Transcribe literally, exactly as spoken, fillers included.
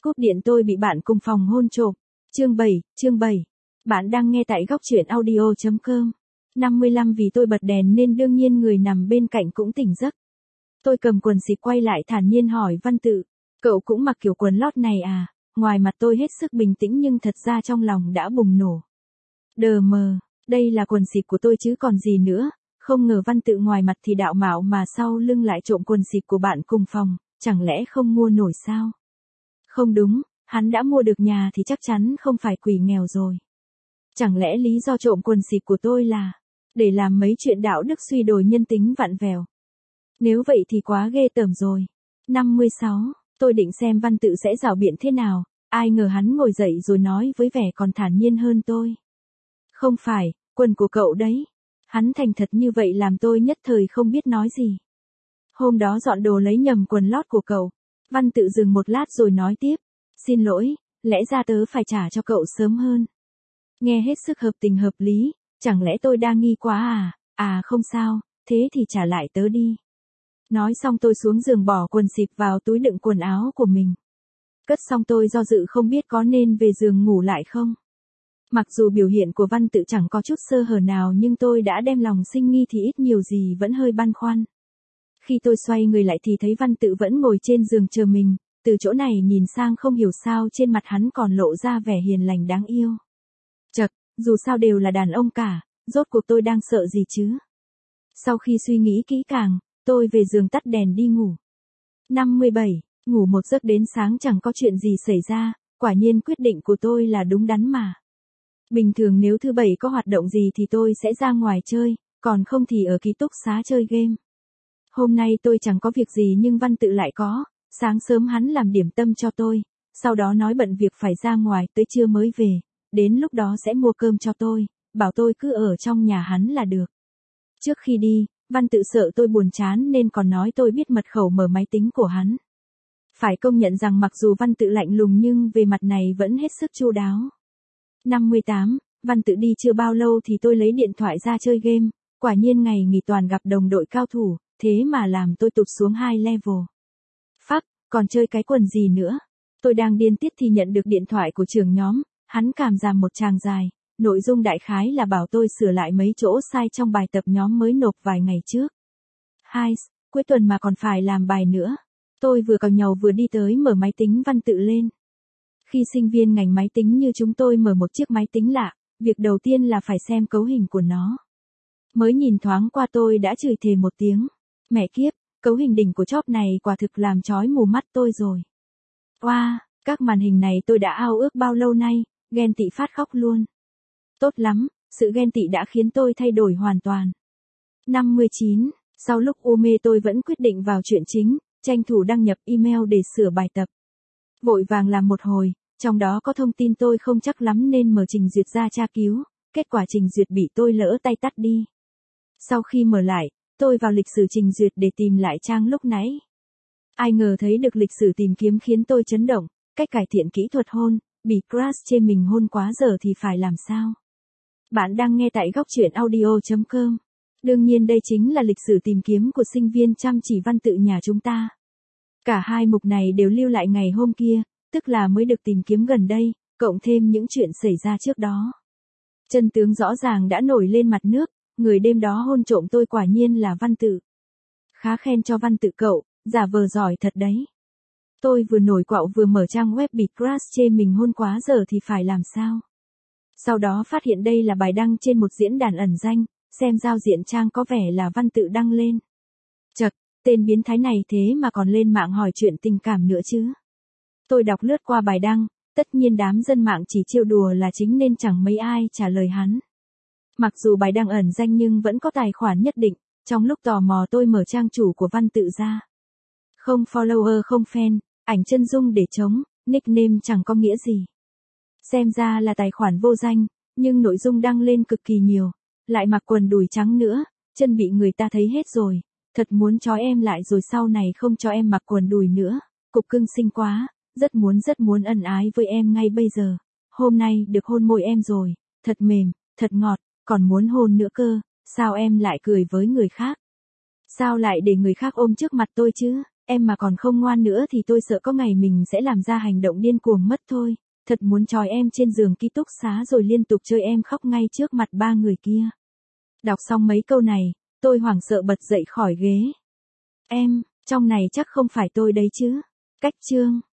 Cúp điện tôi bị bạn cùng phòng hôn trộm. Chương bảy, chương bảy. Bạn đang nghe tại góc truyện audio chấm com. năm mươi lăm vì tôi bật đèn nên đương nhiên người nằm bên cạnh cũng tỉnh giấc. Tôi cầm quần xịt quay lại thản nhiên hỏi Văn Tự, cậu cũng mặc kiểu quần lót này à? Ngoài mặt tôi hết sức bình tĩnh nhưng thật ra trong lòng đã bùng nổ. Đờ mờ, đây là quần xịt của tôi chứ còn gì nữa. Không ngờ Văn Tự ngoài mặt thì đạo mạo mà sau lưng lại trộm quần xịt của bạn cùng phòng, chẳng lẽ không mua nổi sao? Không đúng, hắn đã mua được nhà thì chắc chắn không phải quỷ nghèo rồi. Chẳng lẽ lý do trộm quần xịt của tôi là để làm mấy chuyện đạo đức suy đồi nhân tính vặn vẹo? Nếu vậy thì quá ghê tởm rồi. năm mươi sáu, tôi định xem Văn Tự sẽ rảo biện thế nào, ai ngờ hắn ngồi dậy rồi nói với vẻ còn thản nhiên hơn tôi. Không phải, quần của cậu đấy. Hắn thành thật như vậy làm tôi nhất thời không biết nói gì. Hôm đó dọn đồ lấy nhầm quần lót của cậu. Văn Tự dừng một lát rồi nói tiếp. Xin lỗi, lẽ ra tớ phải trả cho cậu sớm hơn. Nghe hết sức hợp tình hợp lý, chẳng lẽ tôi đang nghi quá à? À không sao, thế thì trả lại tớ đi. Nói xong tôi xuống giường bỏ quần xịt vào túi đựng quần áo của mình. Cất xong tôi do dự không biết có nên về giường ngủ lại không. Mặc dù biểu hiện của Văn Tự chẳng có chút sơ hở nào nhưng tôi đã đem lòng sinh nghi thì ít nhiều gì vẫn hơi băn khoăn. Khi tôi xoay người lại thì thấy Văn Tự vẫn ngồi trên giường chờ mình, từ chỗ này nhìn sang không hiểu sao trên mặt hắn còn lộ ra vẻ hiền lành đáng yêu. Chậc, dù sao đều là đàn ông cả, rốt cuộc tôi đang sợ gì chứ? Sau khi suy nghĩ kỹ càng, tôi về giường tắt đèn đi ngủ. năm mươi bảy, ngủ một giấc đến sáng chẳng có chuyện gì xảy ra, quả nhiên quyết định của tôi là đúng đắn mà. Bình thường nếu thứ bảy có hoạt động gì thì tôi sẽ ra ngoài chơi, còn không thì ở ký túc xá chơi game. Hôm nay tôi chẳng có việc gì nhưng Văn Tự lại có, sáng sớm hắn làm điểm tâm cho tôi, sau đó nói bận việc phải ra ngoài tới trưa mới về, đến lúc đó sẽ mua cơm cho tôi, bảo tôi cứ ở trong nhà hắn là được. Trước khi đi, Văn Tự sợ tôi buồn chán nên còn nói tôi biết mật khẩu mở máy tính của hắn. Phải công nhận rằng mặc dù Văn Tự lạnh lùng nhưng về mặt này vẫn hết sức chu đáo. năm mươi tám, Văn Tự đi chưa bao lâu thì tôi lấy điện thoại ra chơi game, quả nhiên ngày nghỉ toàn gặp đồng đội cao thủ, thế mà làm tôi tụt xuống hai level. Phắc, còn chơi cái quần gì nữa? Tôi đang điên tiết thì nhận được điện thoại của trưởng nhóm, hắn cảm giảm một tràng dài, nội dung đại khái là bảo tôi sửa lại mấy chỗ sai trong bài tập nhóm mới nộp vài ngày trước. Hai, cuối tuần mà còn phải làm bài nữa. Tôi vừa cào nhàu vừa đi tới mở máy tính Văn Tự lên. Khi sinh viên ngành máy tính như chúng tôi mở một chiếc máy tính lạ, việc đầu tiên là phải xem cấu hình của nó. Mới nhìn thoáng qua tôi đã chửi thề một tiếng. Mẹ kiếp, cấu hình đỉnh của chóp này quả thực làm chói mù mắt tôi rồi. Oa, wow, các màn hình này tôi đã ao ước bao lâu nay, ghen tị phát khóc luôn. Tốt lắm, sự ghen tị đã khiến tôi thay đổi hoàn toàn. năm mươi chín, sau lúc u mê tôi vẫn quyết định vào chuyện chính, tranh thủ đăng nhập email để sửa bài tập. Vội vàng làm một hồi, trong đó có thông tin tôi không chắc lắm nên mở trình duyệt ra tra cứu, kết quả trình duyệt bị tôi lỡ tay tắt đi. Sau khi mở lại, tôi vào lịch sử trình duyệt để tìm lại trang lúc nãy. Ai ngờ thấy được lịch sử tìm kiếm khiến tôi chấn động, cách cải thiện kỹ thuật hôn, bị crush chê mình hôn quá giờ thì phải làm sao? Bạn đang nghe tại góc truyện audio chấm com. Đương nhiên đây chính là lịch sử tìm kiếm của sinh viên chăm chỉ Văn Tự nhà chúng ta. Cả hai mục này đều lưu lại ngày hôm kia, tức là mới được tìm kiếm gần đây, cộng thêm những chuyện xảy ra trước đó. Chân tướng rõ ràng đã nổi lên mặt nước, người đêm đó hôn trộm tôi quả nhiên là Văn Tự. Khá khen cho Văn Tự cậu, giả vờ giỏi thật đấy. Tôi vừa nổi quạo vừa mở trang web bị crush chê mình hôn quá giờ thì phải làm sao. Sau đó phát hiện đây là bài đăng trên một diễn đàn ẩn danh, xem giao diện trang có vẻ là Văn Tự đăng lên. Chậc, tên biến thái này thế mà còn lên mạng hỏi chuyện tình cảm nữa chứ. Tôi đọc lướt qua bài đăng, tất nhiên đám dân mạng chỉ trêu đùa là chính nên chẳng mấy ai trả lời hắn. Mặc dù bài đăng ẩn danh nhưng vẫn có tài khoản nhất định, trong lúc tò mò tôi mở trang chủ của Văn Tự ra. Không follower không fan, ảnh chân dung để trống, nickname chẳng có nghĩa gì. Xem ra là tài khoản vô danh, nhưng nội dung đăng lên cực kỳ nhiều, lại mặc quần đùi trắng nữa, chân bị người ta thấy hết rồi, thật muốn cho em lại rồi sau này không cho em mặc quần đùi nữa, cục cưng xinh quá, rất muốn rất muốn ân ái với em ngay bây giờ, hôm nay được hôn môi em rồi, thật mềm, thật ngọt, còn muốn hôn nữa cơ, sao em lại cười với người khác? Sao lại để người khác ôm trước mặt tôi chứ? Em mà còn không ngoan nữa thì tôi sợ có ngày mình sẽ làm ra hành động điên cuồng mất thôi. Thật muốn trói em trên giường ký túc xá rồi liên tục chơi em khóc ngay trước mặt ba người kia. Đọc xong mấy câu này, tôi hoảng sợ bật dậy khỏi ghế. Em, trong này chắc không phải tôi đấy chứ. Cách chương.